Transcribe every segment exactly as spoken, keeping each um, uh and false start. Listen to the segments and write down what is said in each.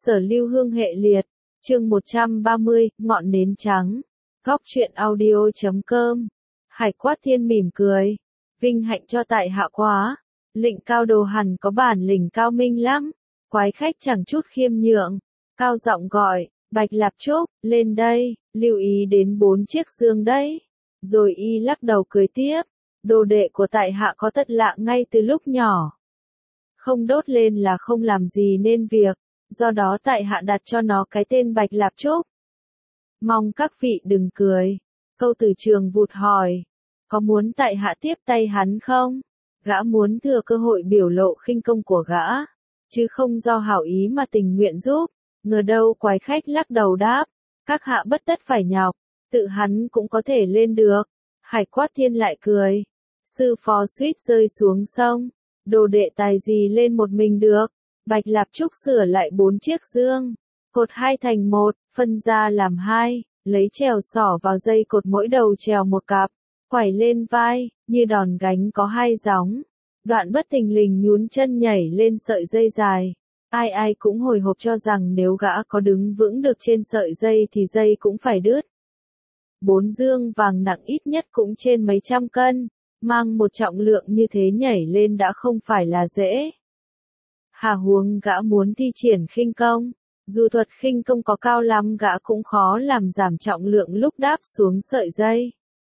Sở Lưu Hương hệ liệt, chương một trăm ba mươi, ngọn nến trắng. Góc truyện audio chấm com. Hải Quát Thiên mỉm cười. Vinh hạnh cho tại hạ quá. Lĩnh Cao Đồ hẳn có bản lĩnh cao minh lắm. Quái khách chẳng chút khiêm nhượng. Cao giọng gọi, Bạch Lạp Trúc, lên đây, lưu ý đến bốn chiếc dương đấy. Rồi y lắc đầu cười tiếp. Đồ đệ của tại hạ có tật lạ ngay từ lúc nhỏ. Không đốt lên là không làm gì nên việc. Do đó tại hạ đặt cho nó cái tên Bạch Lạp Trúc. Mong các vị đừng cười. Câu Tử Trường vụt hỏi. Có muốn tại hạ tiếp tay hắn không? Gã muốn thừa cơ hội biểu lộ khinh công của gã. Chứ không do hảo ý mà tình nguyện giúp. Ngờ đâu quái khách lắc đầu đáp. Các hạ bất tất phải nhọc. Tự hắn cũng có thể lên được. Hải Quát Thiên lại cười. Sư phó suýt rơi xuống sông. Đồ đệ tài gì lên một mình được. Bạch Lạp Trúc sửa lại bốn chiếc dương, cột hai thành một, phân ra làm hai, lấy chèo xỏ vào dây cột mỗi đầu chèo một cặp, quẩy lên vai, như đòn gánh có hai gióng. Đoạn bất thình lình nhún chân nhảy lên sợi dây dài. Ai ai cũng hồi hộp cho rằng nếu gã có đứng vững được trên sợi dây thì dây cũng phải đứt. Bốn dương vàng nặng ít nhất cũng trên mấy trăm cân, mang một trọng lượng như thế nhảy lên đã không phải là dễ. Hà huống gã muốn thi triển khinh công, dù thuật khinh công có cao lắm gã cũng khó làm giảm trọng lượng lúc đáp xuống sợi dây.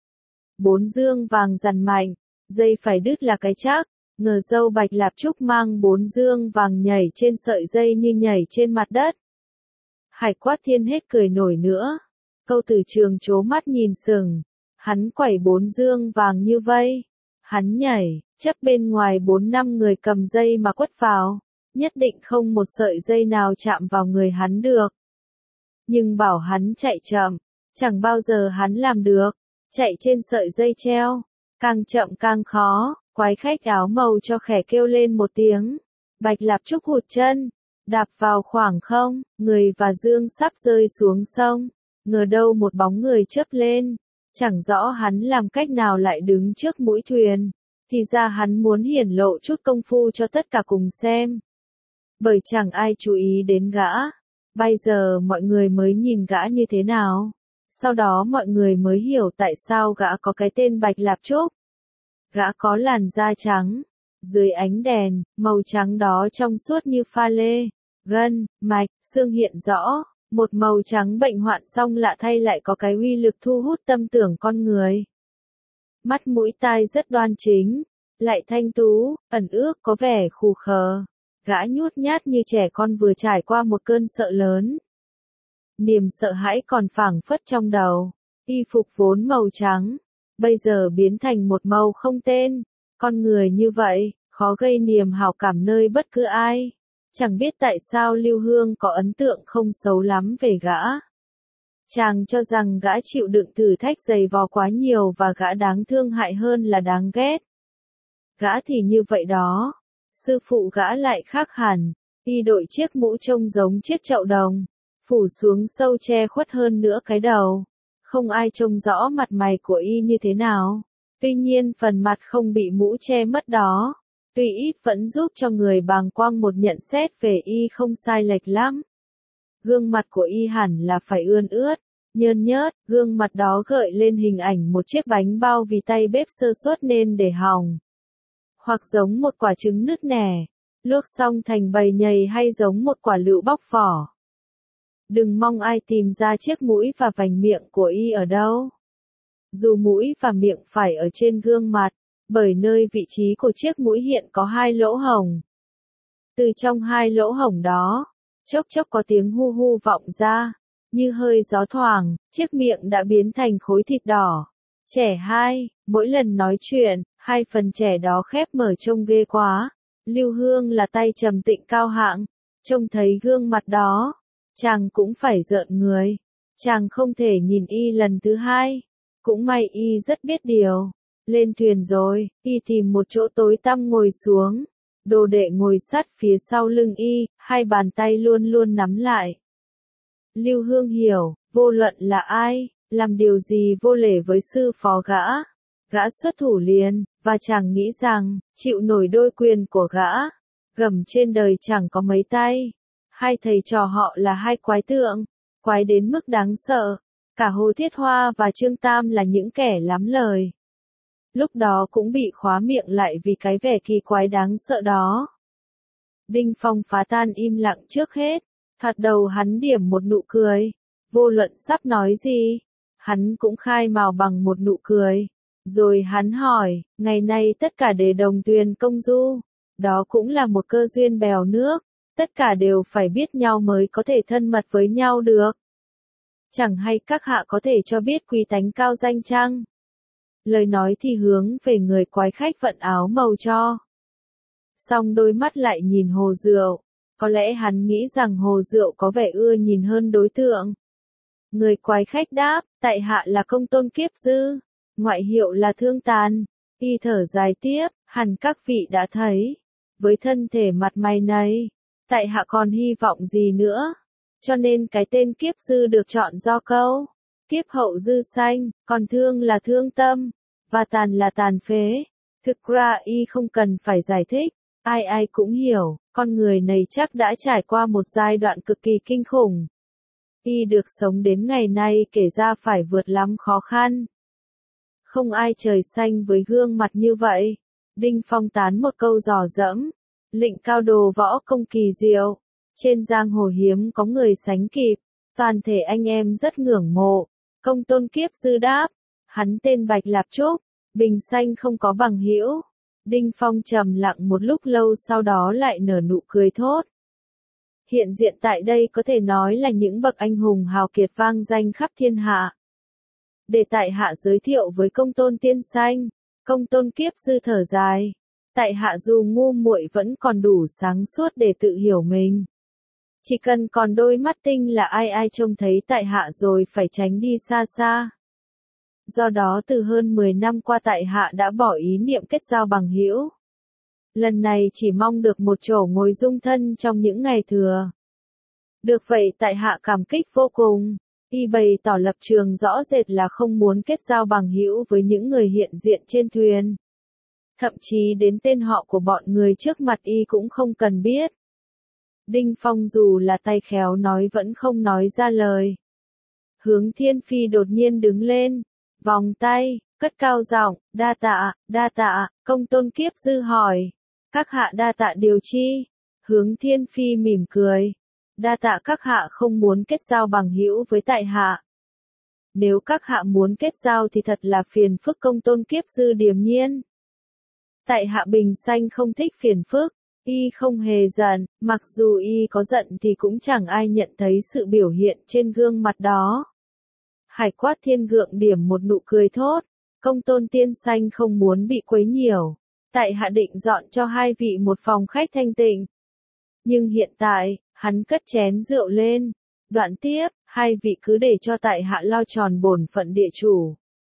Bốn dương vàng dằn mạnh, dây phải đứt là cái chắc, ngờ dâu Bạch Lạp Trúc mang bốn dương vàng nhảy trên sợi dây như nhảy trên mặt đất. Hải Quát Thiên hết cười nổi nữa, Câu Tử Trường trố mắt nhìn sừng, hắn quẩy bốn dương vàng như vây, hắn nhảy, chấp bên ngoài bốn năm người cầm dây mà quất vào. Nhất định không một sợi dây nào chạm vào người hắn được. Nhưng bảo hắn chạy chậm, chẳng bao giờ hắn làm được. Chạy trên sợi dây treo, càng chậm càng khó. Quái khách áo màu cho khẽ kêu lên một tiếng. Bạch Lạp Trúc hụt chân, đạp vào khoảng không, người và dương sắp rơi xuống sông. Ngờ đâu một bóng người chớp lên, chẳng rõ hắn làm cách nào lại đứng trước mũi thuyền. Thì ra hắn muốn hiển lộ chút công phu cho tất cả cùng xem. Bởi chẳng ai chú ý đến gã. Bây giờ mọi người mới nhìn gã như thế nào. Sau đó mọi người mới hiểu tại sao gã có cái tên Bạch Lạp Trúc. Gã có làn da trắng. Dưới ánh đèn, màu trắng đó trong suốt như pha lê. Gân, mạch, xương hiện rõ. Một màu trắng bệnh hoạn song lạ thay lại có cái uy lực thu hút tâm tưởng con người. Mắt mũi tai rất đoan chính. Lại thanh tú, ẩn ước có vẻ khù khờ. Gã nhút nhát như trẻ con vừa trải qua một cơn sợ lớn. Niềm sợ hãi còn phảng phất trong đầu. Y phục vốn màu trắng, bây giờ biến thành một màu không tên. Con người như vậy, khó gây niềm hảo cảm nơi bất cứ ai. Chẳng biết tại sao Lưu Hương có ấn tượng không xấu lắm về gã. Chàng cho rằng gã chịu đựng thử thách dày vò quá nhiều và gã đáng thương hại hơn là đáng ghét. Gã thì như vậy đó. Sư phụ gã lại khác hẳn, y đội chiếc mũ trông giống chiếc chậu đồng, phủ xuống sâu che khuất hơn nữa cái đầu. Không ai trông rõ mặt mày của y như thế nào. Tuy nhiên phần mặt không bị mũ che mất đó, tuy ít vẫn giúp cho người bàng quang một nhận xét về y không sai lệch lắm. Gương mặt của y hẳn là phải ươn ướt, nhơn nhớt, gương mặt đó gợi lên hình ảnh một chiếc bánh bao vì tay bếp sơ suất nên để hỏng. Hoặc giống một quả trứng nứt nẻ, luộc xong thành bầy nhầy hay giống một quả lựu bóc vỏ. Đừng mong ai tìm ra chiếc mũi và vành miệng của y ở đâu. Dù mũi và miệng phải ở trên gương mặt, bởi nơi vị trí của chiếc mũi hiện có hai lỗ hổng. Từ trong hai lỗ hổng đó, chốc chốc có tiếng hu hu vọng ra, như hơi gió thoảng, chiếc miệng đã biến thành khối thịt đỏ. Trẻ hai, mỗi lần nói chuyện, hai phần trẻ đó khép mở trông ghê quá. Lưu Hương là tay trầm tịnh cao hạng, trông thấy gương mặt đó, chàng cũng phải rợn người. Chàng không thể nhìn y lần thứ hai. Cũng may y rất biết điều. Lên thuyền rồi, y tìm một chỗ tối tăm ngồi xuống. Đồ đệ ngồi sát phía sau lưng y, hai bàn tay luôn luôn nắm lại. Lưu Hương hiểu, vô luận là ai, làm điều gì vô lễ với sư phó gã. Gã xuất thủ liền, và chàng nghĩ rằng, chịu nổi đôi quyền của gã. Gầm trên đời chẳng có mấy tay. Hai thầy trò họ là hai quái tượng, quái đến mức đáng sợ. Cả Hồ Thiết Hoa và Trương Tam là những kẻ lắm lời. Lúc đó cũng bị khóa miệng lại vì cái vẻ kỳ quái đáng sợ đó. Đinh Phong phá tan im lặng trước hết, thoạt đầu hắn điểm một nụ cười, vô luận sắp nói gì, hắn cũng khai mào bằng một nụ cười. Rồi hắn hỏi, ngày nay tất cả đều đồng tuyền công du, đó cũng là một cơ duyên bèo nước, tất cả đều phải biết nhau mới có thể thân mật với nhau được. Chẳng hay các hạ có thể cho biết quý tánh cao danh chăng? Lời nói thì hướng về người quái khách vận áo màu cho. Xong đôi mắt lại nhìn Hồ Rượu, có lẽ hắn nghĩ rằng Hồ Rượu có vẻ ưa nhìn hơn đối tượng. Người quái khách đáp, tại hạ là Công Tôn Kiếp Dư, ngoại hiệu là Thương Tàn. Y thở dài tiếp, hẳn các vị đã thấy, với thân thể mặt mày này, tại hạ còn hy vọng gì nữa, cho nên cái tên Kiếp Dư được chọn do câu, kiếp hậu dư sanh, còn thương là thương tâm, và tàn là tàn phế. Thực ra y không cần phải giải thích, ai ai cũng hiểu, con người này chắc đã trải qua một giai đoạn cực kỳ kinh khủng. Y được sống đến ngày nay kể ra phải vượt lắm khó khăn. Không ai trời xanh với gương mặt như vậy. Đinh Phong tán một câu dò dẫm. Lĩnh cao đồ võ công kỳ diệu. Trên giang hồ hiếm có người sánh kịp. Toàn thể anh em rất ngưỡng mộ. Công Tôn Kiếp Dư đáp. Hắn tên Bạch Lạp Trúc. Bình xanh không có bằng hữu. Đinh Phong trầm lặng một lúc lâu sau đó lại nở nụ cười thốt. Hiện diện tại đây có thể nói là những bậc anh hùng hào kiệt vang danh khắp thiên hạ. Để tại hạ giới thiệu với Công Tôn tiên sanh, Công Tôn Kiếp Dư thở dài. Tại hạ dù ngu muội vẫn còn đủ sáng suốt để tự hiểu mình. Chỉ cần còn đôi mắt tinh là ai ai trông thấy tại hạ rồi phải tránh đi xa xa. Do đó từ hơn mười năm qua tại hạ đã bỏ ý niệm kết giao bằng hữu. Lần này chỉ mong được một chỗ ngồi dung thân trong những ngày thừa. Được vậy tại hạ cảm kích vô cùng. Y bày tỏ lập trường rõ rệt là không muốn kết giao bằng hữu với những người hiện diện trên thuyền. Thậm chí đến tên họ của bọn người trước mặt Y cũng không cần biết. Đinh Phong dù là tay khéo nói vẫn không nói ra lời. Hướng Thiên Phi đột nhiên đứng lên, vòng tay, cất cao giọng, đa tạ, đa tạ. Công Tôn Kiếp Dư hỏi, các hạ đa tạ điều chi? Hướng Thiên Phi mỉm cười. Đa tạ các hạ không muốn kết giao bằng hữu với tại hạ. Nếu các hạ muốn kết giao thì thật là phiền phức. Công Tôn Kiếp Dư điềm nhiên. Tại hạ bình xanh không thích phiền phức. Y không hề giận, mặc dù Y có giận thì cũng chẳng ai nhận thấy sự biểu hiện trên gương mặt đó. Hải Quát Thiên gượng điểm một nụ cười thốt. Công Tôn tiên sanh không muốn bị quấy nhiễu. Tại hạ định dọn cho hai vị một phòng khách thanh tịnh. Nhưng hiện tại, hắn cất chén rượu lên. Đoạn tiếp, hai vị cứ để cho tại hạ lo tròn bổn phận địa chủ.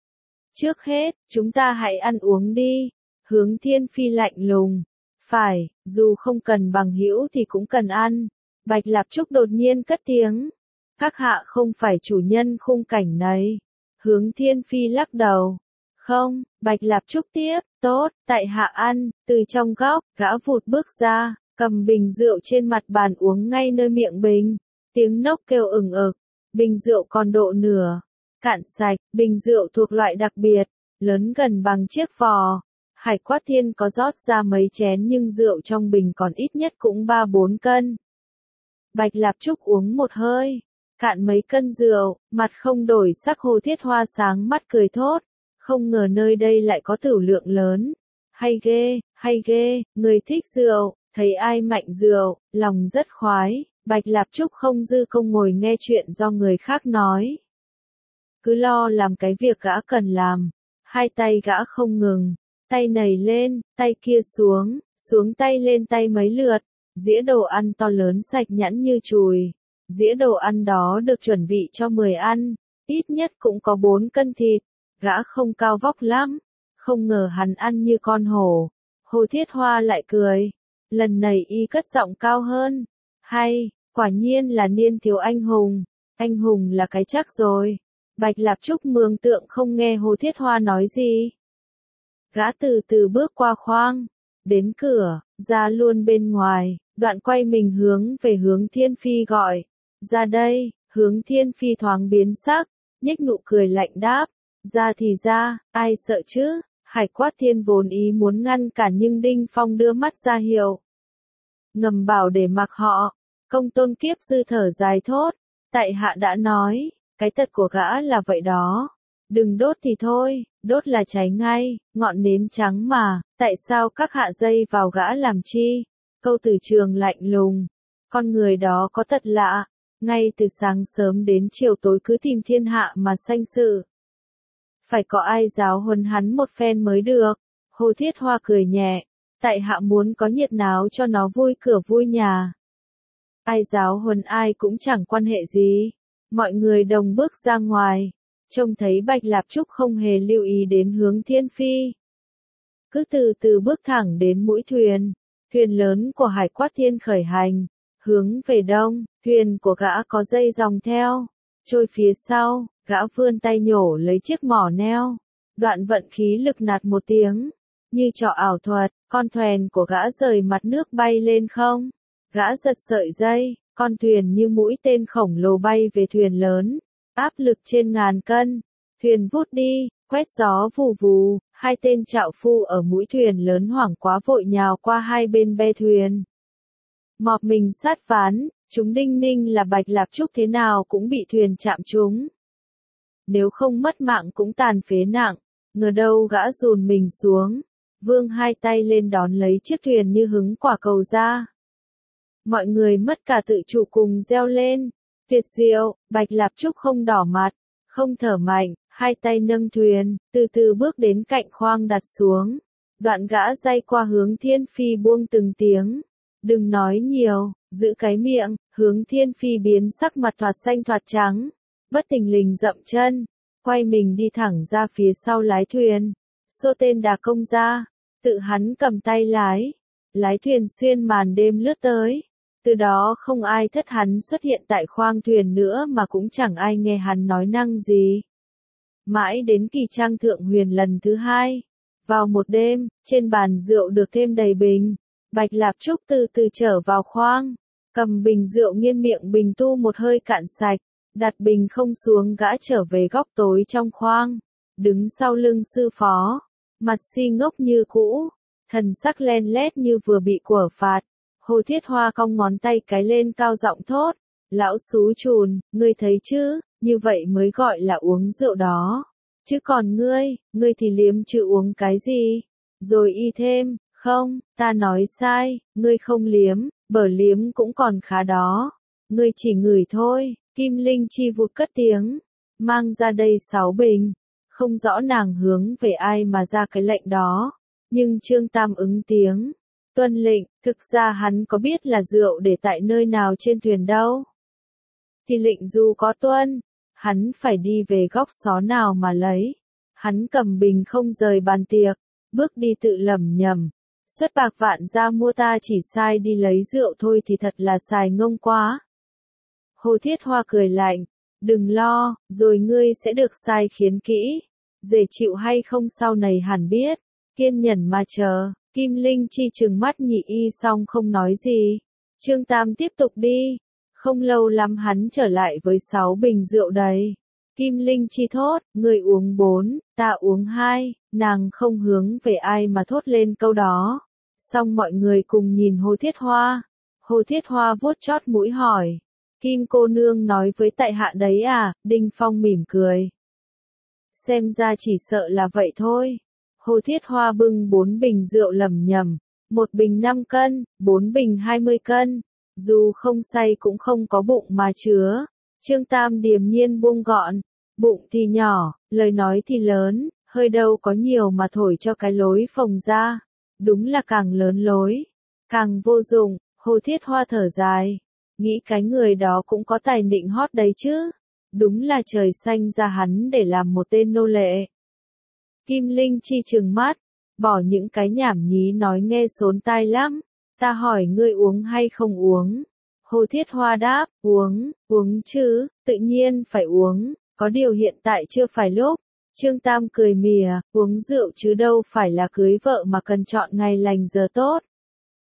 Trước hết, chúng ta hãy ăn uống đi. Hướng Thiên Phi lạnh lùng. Phải, dù không cần bằng hữu thì cũng cần ăn. Bạch Lạp Trúc đột nhiên cất tiếng. Các hạ không phải chủ nhân khung cảnh này. Hướng Thiên Phi lắc đầu. Không, Bạch Lạp Trúc tiếp, tốt, tại hạ ăn. Từ trong góc, gã vụt bước ra, cầm bình rượu trên mặt bàn uống ngay nơi miệng bình. Tiếng nốc kêu ừng ực. Bình rượu còn độ nửa. Cạn sạch, bình rượu thuộc loại đặc biệt, lớn gần bằng chiếc vò. Hải Quát Thiên có rót ra mấy chén nhưng rượu trong bình còn ít nhất cũng ba bốn cân. Bạch Lạp Trúc uống một hơi, cạn mấy cân rượu, mặt không đổi sắc. Hồ Thiết Hoa sáng mắt cười thốt, không ngờ nơi đây lại có tửu lượng lớn. Hay ghê, hay ghê, người thích rượu, thấy ai mạnh rượu, lòng rất khoái. Bạch Lạp Trúc không dư công ngồi nghe chuyện do người khác nói. Cứ lo làm cái việc gã cần làm, hai tay gã không ngừng. Tay này lên, tay kia xuống, xuống tay lên tay mấy lượt, dĩa đồ ăn to lớn sạch nhẵn như chùi. Dĩa đồ ăn đó được chuẩn bị cho mười ăn, ít nhất cũng có bốn cân thịt, gã không cao vóc lắm, không ngờ hắn ăn như con hổ. Hồ Thiết Hoa lại cười, lần này Y cất giọng cao hơn, hay, quả nhiên là niên thiếu anh hùng, anh hùng là cái chắc rồi. Bạch Lạp Trúc mường tượng không nghe Hồ Thiết Hoa nói gì. Gã từ từ bước qua khoang, đến cửa, ra luôn bên ngoài, đoạn quay mình hướng về Hướng Thiên Phi gọi, ra đây, Hướng Thiên Phi thoáng biến sắc, nhếch nụ cười lạnh đáp, ra thì ra, ai sợ chứ, Hải Quát Thiên vốn ý muốn ngăn cản nhưng Đinh Phong đưa mắt ra hiệu. Ngầm bảo để mặc họ, Công Tôn Kiếp dư thở dài thốt, tại hạ đã nói, cái tật của gã là vậy đó. Đừng đốt thì thôi, đốt là cháy ngay, ngọn nến trắng mà, tại sao các hạ dây vào gã làm chi? Câu Tử Trường lạnh lùng, con người đó có tật lạ, ngay từ sáng sớm đến chiều tối cứ tìm thiên hạ mà sanh sự. Phải có ai giáo huấn hắn một phen mới được. Hồ Thiết Hoa cười nhẹ, tại hạ muốn có nhiệt náo cho nó vui cửa vui nhà. Ai giáo huấn ai cũng chẳng quan hệ gì. Mọi người đồng bước ra ngoài, trông thấy Bạch Lạp Trúc không hề lưu ý đến Hướng Thiên Phi. Cứ từ từ bước thẳng đến mũi thuyền, thuyền lớn của Hải Quát Thiên khởi hành, hướng về đông, thuyền của gã có dây dòng theo, trôi phía sau, gã vươn tay nhổ lấy chiếc mỏ neo, đoạn vận khí lực nạt một tiếng, như trò ảo thuật, con thuyền của gã rời mặt nước bay lên không, gã giật sợi dây, con thuyền như mũi tên khổng lồ bay về thuyền lớn, áp lực trên ngàn cân, thuyền vút đi, quét gió vù vù, hai tên trạo phu ở mũi thuyền lớn hoảng quá vội nhào qua hai bên be thuyền. Mọp mình sát ván, chúng đinh ninh là Bạch Lạp Trúc thế nào cũng bị thuyền chạm trúng. Nếu không mất mạng cũng tàn phế nặng, ngờ đâu gã dùn mình xuống, vươn hai tay lên đón lấy chiếc thuyền như hứng quả cầu ra. Mọi người mất cả tự chủ cùng reo lên, tuyệt diệu, Bạch Lạp Trúc không đỏ mặt, không thở mạnh, hai tay nâng thuyền, từ từ bước đến cạnh khoang đặt xuống. Đoạn gã day qua Hướng Thiên Phi buông từng tiếng, đừng nói nhiều, giữ cái miệng, Hướng Thiên Phi biến sắc mặt thoạt xanh thoạt trắng, bất thình lình dậm chân, quay mình đi thẳng ra phía sau lái thuyền, xô tên đà công ra, tự hắn cầm tay lái, lái thuyền xuyên màn đêm lướt tới. Từ đó không ai thất hắn xuất hiện tại khoang thuyền nữa mà cũng chẳng ai nghe hắn nói năng gì. Mãi đến kỳ trang thượng huyền lần thứ hai. Vào một đêm, trên bàn rượu được thêm đầy bình. Bạch Lạp Trúc từ từ trở vào khoang. Cầm bình rượu nghiêng miệng bình tu một hơi cạn sạch. Đặt bình không xuống gã trở về góc tối trong khoang. Đứng sau lưng sư phó. Mặt si ngốc như cũ. Thần sắc len lét như vừa bị quở phạt. Hồ Thiết Hoa cong ngón tay cái lên cao giọng thốt, lão xú chùn, ngươi thấy chứ, như vậy mới gọi là uống rượu đó. Chứ còn ngươi, ngươi thì liếm chứ uống cái gì? Rồi y thêm, không, ta nói sai, ngươi không liếm, bở liếm cũng còn khá đó. Ngươi chỉ ngửi thôi, Kim Linh Chi vụt cất tiếng, mang ra đây sáu bình. Không rõ nàng hướng về ai mà ra cái lệnh đó, nhưng Trương Tam ứng tiếng. Tuân lệnh, thực ra hắn có biết là rượu để tại nơi nào trên thuyền đâu. Thì lệnh dù có tuân, hắn phải đi về góc xó nào mà lấy. Hắn cầm bình không rời bàn tiệc, bước đi tự lẩm nhẩm. Xuất bạc vạn ra mua ta chỉ sai đi lấy rượu thôi thì thật là xài ngông quá. Hồ Thiết Hoa cười lạnh, đừng lo, rồi ngươi sẽ được sai khiến kỹ. Dễ chịu hay không sau này hẳn biết, kiên nhẫn mà chờ. Kim Linh Chi trừng mắt nhị y xong không nói gì. Trương Tam tiếp tục đi. Không lâu lắm hắn trở lại với sáu bình rượu đầy. Kim Linh Chi thốt, người uống bốn, ta uống hai, nàng không hướng về ai mà thốt lên câu đó. Xong mọi người cùng nhìn Hồ Thiết Hoa. Hồ Thiết Hoa vuốt chót mũi hỏi. Kim cô nương nói với tại hạ đấy à, Đinh Phong mỉm cười. Xem ra chỉ sợ là vậy thôi. Hồ Thiết Hoa bưng bốn bình rượu lẩm nhẩm, một bình năm cân, bốn bình hai mươi cân, dù không say cũng không có bụng mà chứa. Trương Tam điềm nhiên buông gọn, bụng thì nhỏ, lời nói thì lớn, hơi đâu có nhiều mà thổi cho cái lối phồng ra. Đúng là càng lớn lối, càng vô dụng. Hồ Thiết Hoa thở dài, nghĩ cái người đó cũng có tài nịnh hót đấy chứ. Đúng là trời xanh ra hắn để làm một tên nô lệ. Kim Linh Chi trừng mắt, bỏ những cái nhảm nhí nói nghe xốn tai lắm. Ta hỏi ngươi uống hay không uống? Hồ Thiết Hoa đáp, uống, uống chứ, tự nhiên phải uống, có điều hiện tại chưa phải lúc. Trương Tam cười mỉa, uống rượu chứ đâu phải là cưới vợ mà cần chọn ngày lành giờ tốt.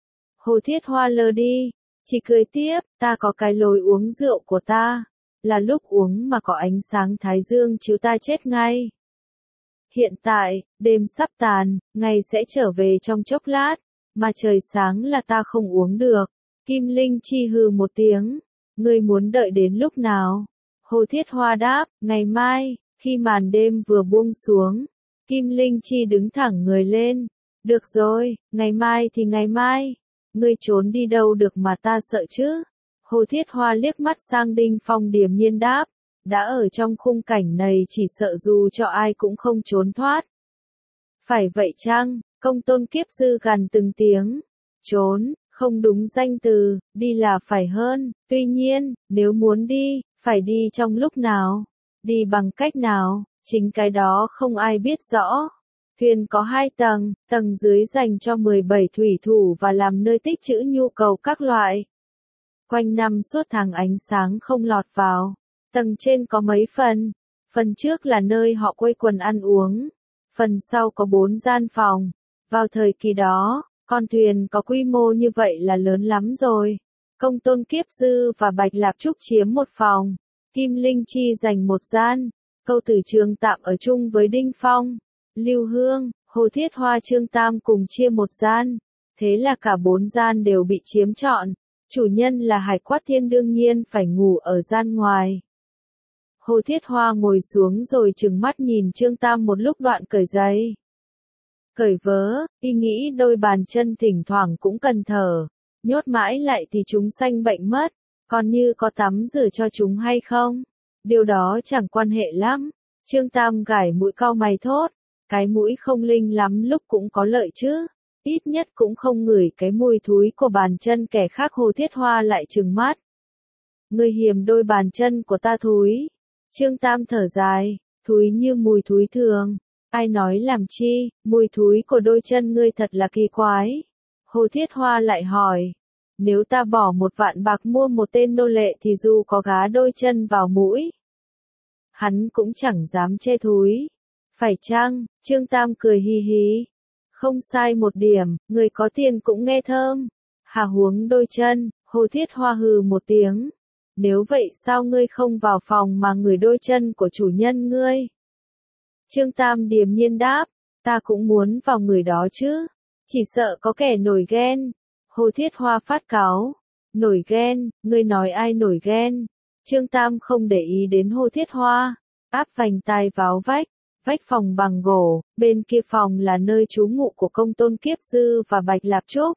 Hồ Thiết Hoa lờ đi, chỉ cười tiếp, ta có cái lối uống rượu của ta, là lúc uống mà có ánh sáng thái dương chiếu ta chết ngay. Hiện tại, đêm sắp tàn, ngày sẽ trở về trong chốc lát, mà trời sáng là ta không uống được. Kim Linh Chi hừ một tiếng, ngươi muốn đợi đến lúc nào? Hồ Thiết Hoa đáp, ngày mai, khi màn đêm vừa buông xuống. Kim Linh Chi đứng thẳng người lên, được rồi, ngày mai thì ngày mai, ngươi trốn đi đâu được mà ta sợ chứ? Hồ Thiết Hoa liếc mắt sang Đinh Phong điềm nhiên đáp, đã ở trong khung cảnh này chỉ sợ dù cho ai cũng không trốn thoát. Phải vậy chăng? Công Tôn Kiếp Dư gằn từng tiếng, trốn, không đúng danh từ, đi là phải hơn, tuy nhiên, nếu muốn đi, phải đi trong lúc nào, đi bằng cách nào, chính cái đó không ai biết rõ. Thuyền có hai tầng, tầng dưới dành cho mười bảy thủy thủ và làm nơi tích trữ nhu cầu các loại. Quanh năm suốt tháng ánh sáng không lọt vào. Tầng trên có mấy phần, phần trước là nơi họ quây quần ăn uống, phần sau có bốn gian phòng. Vào thời kỳ đó, con thuyền có quy mô như vậy là lớn lắm rồi. Công Tôn Kiếp Dư và Bạch Lạp Trúc chiếm một phòng, Kim Linh Chi dành một gian, Câu Tử Trường tạm ở chung với Đinh Phong, Lưu Hương, Hồ Thiết Hoa Trương Tam cùng chia một gian, thế là cả bốn gian đều bị chiếm trọn. Chủ nhân là Hải Quát Thiên đương nhiên phải ngủ ở gian ngoài. Hồ Thiết Hoa ngồi xuống rồi trừng mắt nhìn Trương Tam một lúc đoạn cởi giày. Cởi vớ, y nghĩ đôi bàn chân thỉnh thoảng cũng cần thở, nhốt mãi lại thì chúng sanh bệnh mất, còn như có tắm rửa cho chúng hay không, điều đó chẳng quan hệ lắm. Trương Tam gảy mũi cau mày thốt, cái mũi không linh lắm lúc cũng có lợi chứ, ít nhất cũng không ngửi cái mùi thúi của bàn chân kẻ khác. Hồ Thiết Hoa lại trừng mắt. Ngươi hiềm đôi bàn chân của ta thúi. Trương Tam thở dài, thúi như mùi thúi thường. Ai nói làm chi, mùi thúi của đôi chân ngươi thật là kỳ quái. Hồ Thiết Hoa lại hỏi, nếu ta bỏ một vạn bạc mua một tên nô lệ thì dù có gá đôi chân vào mũi, hắn cũng chẳng dám che thúi. Phải chăng? Trương Tam cười hì hì. Không sai một điểm, người có tiền cũng nghe thơm. Hà huống đôi chân, Hồ Thiết Hoa hừ một tiếng. Nếu vậy sao ngươi không vào phòng mà ngửi đôi chân của chủ nhân ngươi? Trương Tam điềm nhiên đáp, ta cũng muốn vào người đó chứ. Chỉ sợ có kẻ nổi ghen. Hồ Thiết Hoa phát cáu. Nổi ghen, ngươi nói ai nổi ghen? Trương Tam không để ý đến Hồ Thiết Hoa. Áp vành tai vào vách. Vách phòng bằng gỗ, bên kia phòng là nơi trú ngụ của Công Tôn Kiếp Dư và Bạch Lạp Trúc.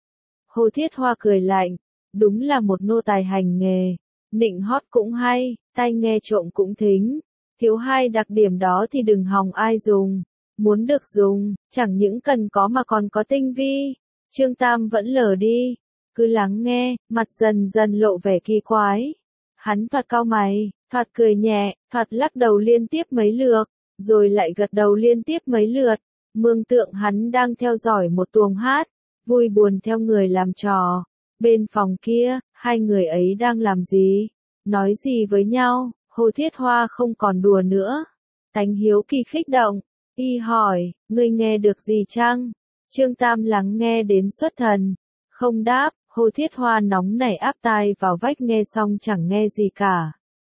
Hồ Thiết Hoa cười lạnh, đúng là một nô tài hành nghề, nịnh hót cũng hay, tai nghe trộm cũng thính, thiếu hai đặc điểm đó thì đừng hòng ai dùng, muốn được dùng, chẳng những cần có mà còn có tinh vi. Trương Tam vẫn lờ đi, cứ lắng nghe, mặt dần dần lộ vẻ kỳ quái. Hắn thoạt cau mày, thoạt cười nhẹ, thoạt lắc đầu liên tiếp mấy lượt, rồi lại gật đầu liên tiếp mấy lượt, mường tượng hắn đang theo dõi một tuồng hát, vui buồn theo người làm trò. Bên phòng kia, hai người ấy đang làm gì? Nói gì với nhau? Hồ Thiết Hoa không còn đùa nữa. Tánh hiếu kỳ khích động, y hỏi, ngươi nghe được gì chăng? Trương Tam lắng nghe đến xuất thần, không đáp. Hồ Thiết Hoa nóng nảy áp tai vào vách nghe xong chẳng nghe gì cả.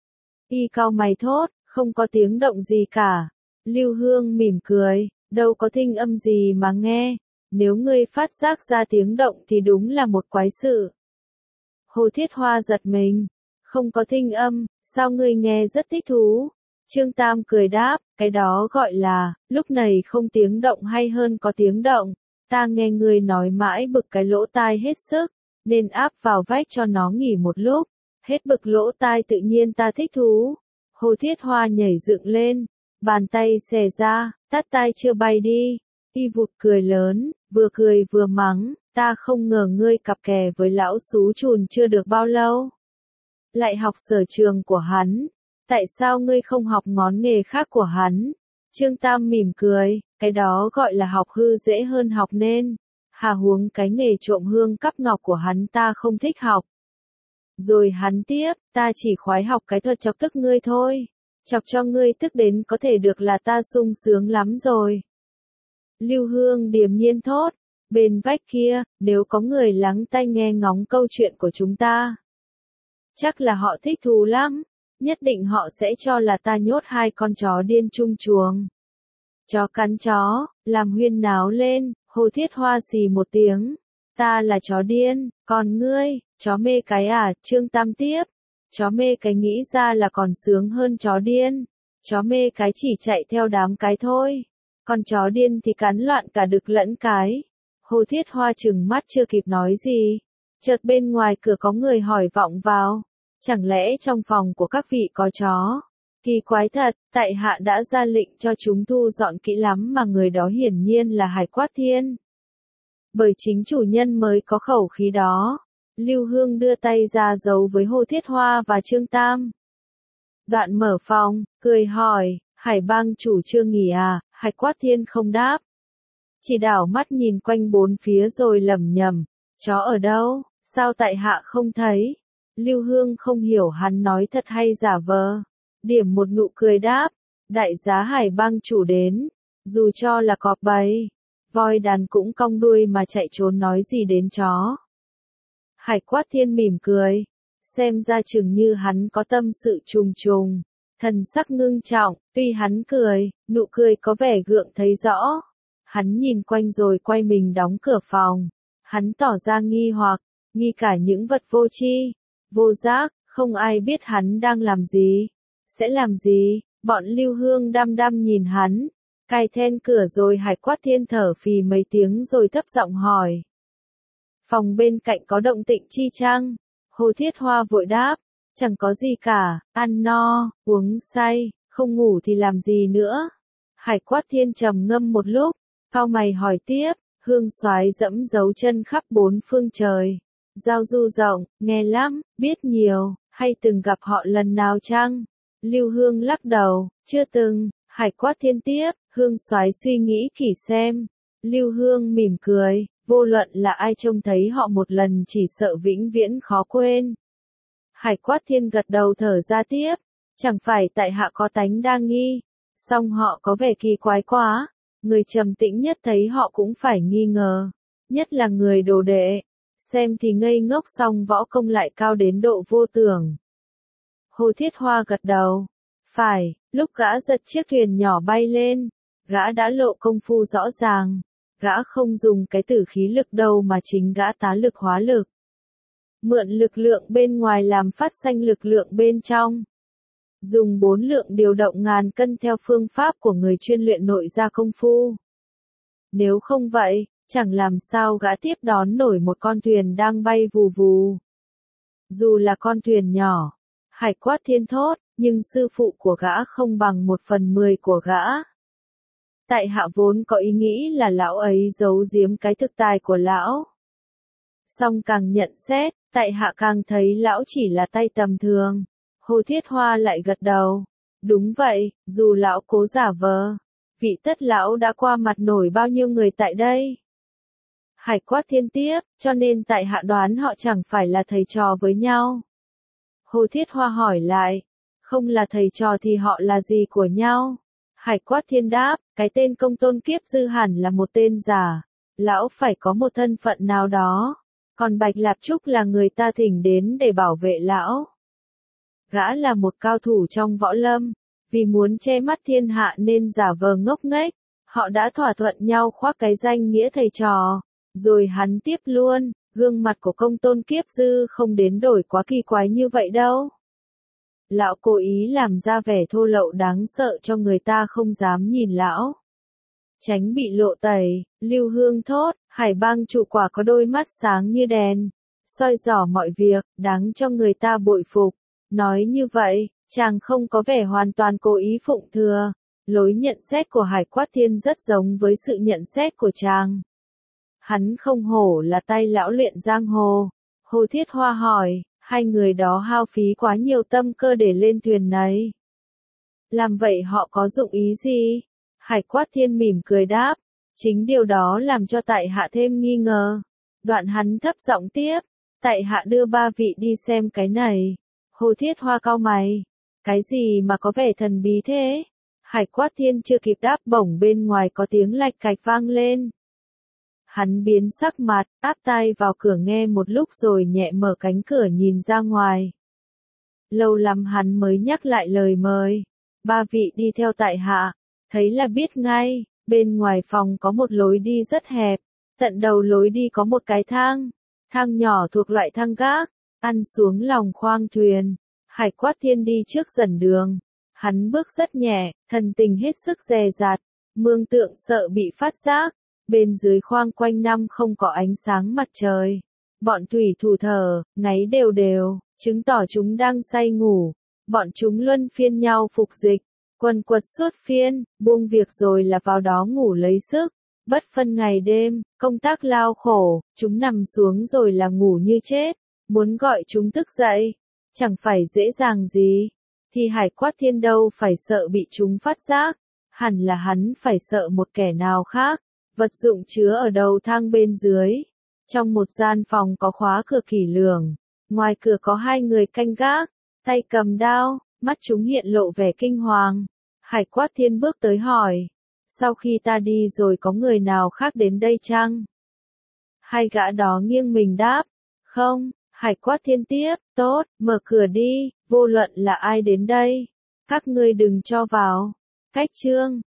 Y cau mày thốt, không có tiếng động gì cả. Lưu Hương mỉm cười, đâu có thinh âm gì mà nghe, nếu ngươi phát giác ra tiếng động thì đúng là một quái sự. Hồ Thiết Hoa giật mình, không có thinh âm, sao ngươi nghe rất thích thú? Trương Tam cười đáp, cái đó gọi là, lúc này không tiếng động hay hơn có tiếng động, ta nghe ngươi nói mãi bực cái lỗ tai hết sức, nên áp vào vách cho nó nghỉ một lúc, hết bực lỗ tai tự nhiên ta thích thú. Hồ Thiết Hoa nhảy dựng lên, bàn tay xẻ ra, tát tai chưa bay đi, y vụt cười lớn, vừa cười vừa mắng, ta không ngờ ngươi cặp kè với lão xú chùn chưa được bao lâu. Lại học sở trường của hắn, tại sao ngươi không học ngón nghề khác của hắn? Trương Tam mỉm cười, cái đó gọi là học hư dễ hơn học nên, hà huống cái nghề trộm hương cắp ngọc của hắn ta không thích học. Rồi hắn tiếp, ta chỉ khoái học cái thuật chọc tức ngươi thôi. Chọc cho ngươi tức đến có thể được là ta sung sướng lắm rồi. Lưu Hương điềm nhiên thốt, Bên vách kia, nếu có người lắng tai nghe ngóng câu chuyện của chúng ta. Chắc là họ thích thú lắm. Nhất định họ sẽ cho là ta nhốt hai con chó điên chung chuồng. Chó cắn chó, làm huyên náo lên, Hồ Thiết Hoa xì một tiếng. Ta là chó điên, còn ngươi, chó mê cái à, Trương Tam tiếp. Chó mê cái nghĩ ra là còn sướng hơn chó điên. Chó mê cái chỉ chạy theo đám cái thôi. Còn chó điên thì cắn loạn cả đực lẫn cái. Hồ Thiết Hoa trừng mắt chưa kịp nói gì. Chợt bên ngoài cửa có người hỏi vọng vào. Chẳng lẽ trong phòng của các vị có chó? Kỳ quái thật, tại hạ đã ra lệnh cho chúng thu dọn kỹ lắm mà người đó hiển nhiên là Hải Quát Thiên. Bởi chính chủ nhân mới có khẩu khí đó. Lưu Hương đưa tay ra giấu với Hồ Thiết Hoa và Trương Tam. Đoạn mở phòng, cười hỏi, Hải bang chủ chưa nghỉ à? Hải Quát Thiên không đáp. Chỉ đảo mắt nhìn quanh bốn phía rồi lẩm nhẩm, chó ở đâu, sao tại hạ không thấy? Lưu Hương không hiểu hắn nói thật hay giả vờ. Điểm một nụ cười đáp, đại giá Hải bang chủ đến, dù cho là cọp bầy, voi đàn cũng cong đuôi mà chạy trốn nói gì đến chó. Hải Quát Thiên mỉm cười, xem ra chừng như hắn có tâm sự trùng trùng, thần sắc ngưng trọng, tuy hắn cười, nụ cười có vẻ gượng thấy rõ. Hắn nhìn quanh rồi quay mình đóng cửa phòng, hắn tỏ ra nghi hoặc, nghi cả những vật vô tri, vô giác, không ai biết hắn đang làm gì, sẽ làm gì. Bọn Lưu Hương đăm đăm nhìn hắn, cài then cửa rồi Hải Quát Thiên thở phì mấy tiếng rồi thấp giọng hỏi. Phòng bên cạnh có động tĩnh chi chăng? Hồ Thiết Hoa vội đáp, chẳng có gì cả, ăn no, uống say, không ngủ thì làm gì nữa. Hải Quát Thiên trầm ngâm một lúc, cau mày hỏi tiếp, Hương soái dẫm dấu chân khắp bốn phương trời, giao du rộng, nghe lắm, biết nhiều, hay từng gặp họ lần nào chăng? Lưu Hương lắc đầu, chưa từng. Hải Quát Thiên tiếp, Hương soái suy nghĩ kỹ xem. Lưu Hương mỉm cười, vô luận là ai trông thấy họ một lần chỉ sợ vĩnh viễn khó quên. Hải Quát Thiên gật đầu thở ra tiếp, chẳng phải tại hạ có tánh đa nghi, song họ có vẻ kỳ quái quá, người trầm tĩnh nhất thấy họ cũng phải nghi ngờ, nhất là người đồ đệ, xem thì ngây ngốc song võ công lại cao đến độ vô tưởng. Hồ Thiết Hoa gật đầu, phải, lúc gã giật chiếc thuyền nhỏ bay lên, gã đã lộ công phu rõ ràng, gã không dùng cái tử khí lực đâu mà chính gã tá lực hóa lực. Mượn lực lượng bên ngoài làm phát sanh lực lượng bên trong. Dùng bốn lượng điều động ngàn cân theo phương pháp của người chuyên luyện nội gia công phu. Nếu không vậy, chẳng làm sao gã tiếp đón nổi một con thuyền đang bay vù vù. Dù là con thuyền nhỏ, Hải Quát Thiên thốt, nhưng sư phụ của gã không bằng một phần mười của gã. Tại hạ vốn có ý nghĩ là lão ấy giấu giếm cái thực tài của lão. Song càng nhận xét, tại hạ càng thấy lão chỉ là tay tầm thường. Hồ Thiết Hoa lại gật đầu. Đúng vậy, dù lão cố giả vờ, vị tất lão đã qua mặt nổi bao nhiêu người tại đây. Hải Quát Thiên tiếp, cho nên tại hạ đoán họ chẳng phải là thầy trò với nhau. Hồ Thiết Hoa hỏi lại, không là thầy trò thì họ là gì của nhau? Hải Quát Thiên đáp, cái tên Công Tôn Kiếp Dư hẳn là một tên giả, lão phải có một thân phận nào đó, còn Bạch Lạp Trúc là người ta thỉnh đến để bảo vệ lão. Gã là một cao thủ trong võ lâm, vì muốn che mắt thiên hạ nên giả vờ ngốc nghếch, họ đã thỏa thuận nhau khoác cái danh nghĩa thầy trò, rồi hắn tiếp luôn, gương mặt của Công Tôn Kiếp Dư không đến đổi quá kỳ quái như vậy đâu. Lão cố ý làm ra vẻ thô lậu đáng sợ cho người ta không dám nhìn lão. Tránh bị lộ tẩy, Lưu Hương thốt, Hải bang chủ quả có đôi mắt sáng như đèn, soi dò mọi việc, đáng cho người ta bội phục. Nói như vậy, chàng không có vẻ hoàn toàn cố ý phụng thừa. Lối nhận xét của Hải Quát Thiên rất giống với sự nhận xét của chàng. Hắn không hổ là tay lão luyện giang hồ. Hồ Thiết Hoa hỏi, hai người đó hao phí quá nhiều tâm cơ để lên thuyền này. Làm vậy họ có dụng ý gì? Hải Quát Thiên mỉm cười đáp, chính điều đó làm cho tại hạ thêm nghi ngờ. Đoạn hắn thấp giọng tiếp, tại hạ đưa ba vị đi xem cái này. Hồ Thiết Hoa cau mày, cái gì mà có vẻ thần bí thế? Hải Quát Thiên chưa kịp đáp bổng bên ngoài có tiếng lạch cạch vang lên. Hắn biến sắc mặt, áp tai vào cửa nghe một lúc rồi nhẹ mở cánh cửa nhìn ra ngoài. Lâu lắm hắn mới nhắc lại lời mời. Ba vị đi theo tại hạ, thấy là biết ngay, bên ngoài phòng có một lối đi rất hẹp, tận đầu lối đi có một cái thang, thang nhỏ thuộc loại thang gác, ăn xuống lòng khoang thuyền. Hải Quát Thiên đi trước dần đường, hắn bước rất nhẹ, thần tình hết sức dè dặt, mương tượng sợ bị phát giác, bên dưới khoang quanh năm không có ánh sáng mặt trời. Bọn thủy thủ thở, ngáy đều đều, chứng tỏ chúng đang say ngủ, bọn chúng luân phiên nhau phục dịch, quần quật suốt phiên, buông việc rồi là vào đó ngủ lấy sức, bất phân ngày đêm, công tác lao khổ, chúng nằm xuống rồi là ngủ như chết, muốn gọi chúng thức dậy, chẳng phải dễ dàng gì, thì Hải Quát Thiên đâu phải sợ bị chúng phát giác, hẳn là hắn phải sợ một kẻ nào khác, vật dụng chứa ở đầu thang bên dưới. Trong một gian phòng có khóa cửa kỹ lưỡng, ngoài cửa có hai người canh gác, tay cầm đao, mắt chúng hiện lộ vẻ kinh hoàng. Hải Quát Thiên bước tới hỏi, sau khi ta đi rồi có người nào khác đến đây chăng? Hai gã đó nghiêng mình đáp, không. Hải Quát Thiên tiếp, tốt, mở cửa đi, vô luận là ai đến đây, các ngươi đừng cho vào. Cách chương